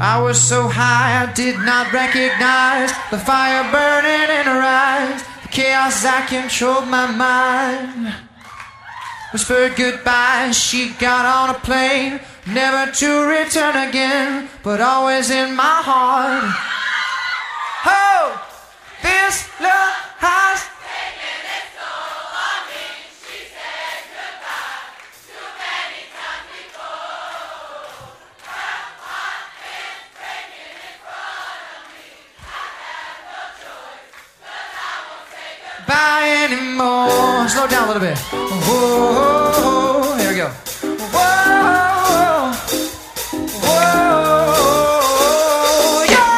I was so high I did not recognize the fire burning in her eyes, the chaos that controlled my mind. Whispered goodbye, she got on a plane, never to return again, but always in my heart. Oh, this love has taken its toll on me. She said goodbye too many times before. Her heart is breaking in front of me. I have no choice, 'cause I won't say goodbye anymore. Slow down a little bit. Whoa, here we go. Whoa, whoa, yeah.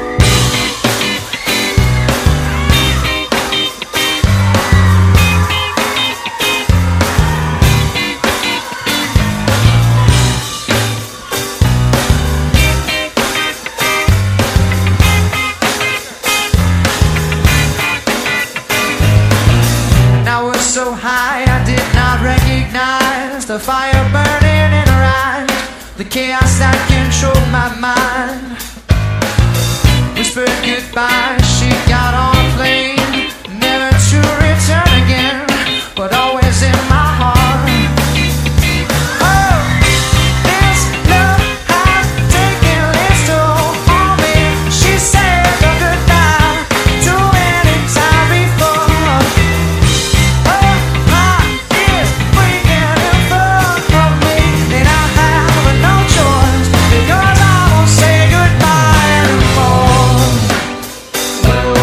I was so high I did not recognize the fire burning in her eyes, the chaos that controlled my mind. Whispered goodbye, she got on a plane, never to return again, but always in my heart. Oh, this love has taken its toll on me. She said goodbye too many times before. Her heart is breaking in front of me, and I have no choice, because I won't say goodbye anymore. Whoa,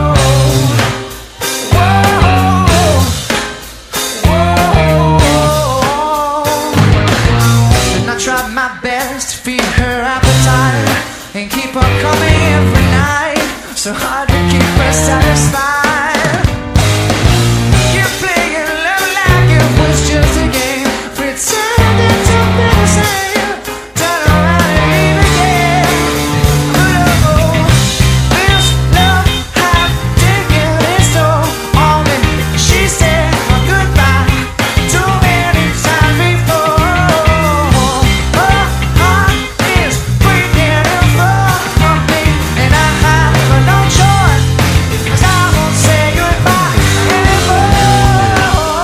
whoa, whoa. And I tried my best to feed her appetite and keep her coming every night, so hard to keep her satisfied. You're playing love like it was just a game, pretending to be the same, turn around and leave again. Oh, this love has taken its toll on me. She said goodbye too many times before. Her heart is breaking in front of me, and I have no choice, 'cause I won't say goodbye anymore.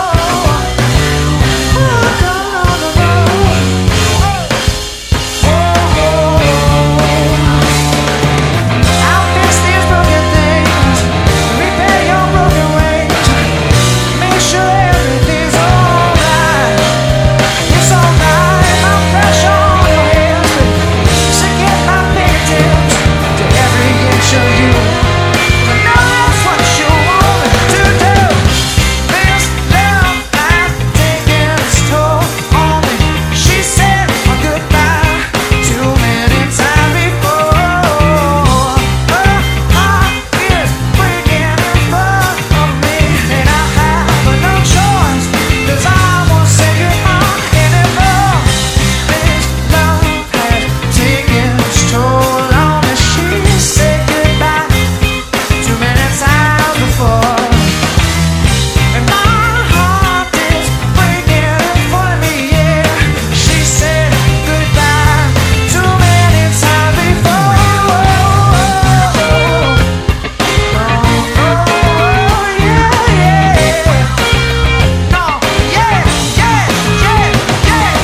I'll fix these broken things, repair your broken ways, make sure everything's alright. It's alright, I'm fresh on your hands, so get my fingertips to every inch of you. I know that's what you want me to do. This love has taken its toll on me. She said goodbye too many times before. Her heart is breaking in front of me, and I have no choice, 'cause I won't say goodbye anymore. This love has taken its toll on me. She said goodbye too many times before, and my heart is breaking in front of me. Yeah, she said goodbye too many times before. Yeah, yeah. No, yeah, yeah, yeah, yeah.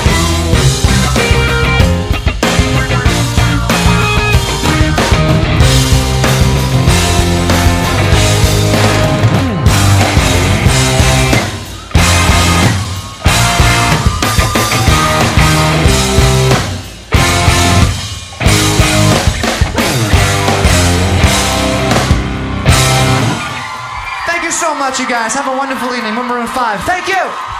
Thank you so much, you guys. Have a wonderful evening. We're Maroon 5. Thank you.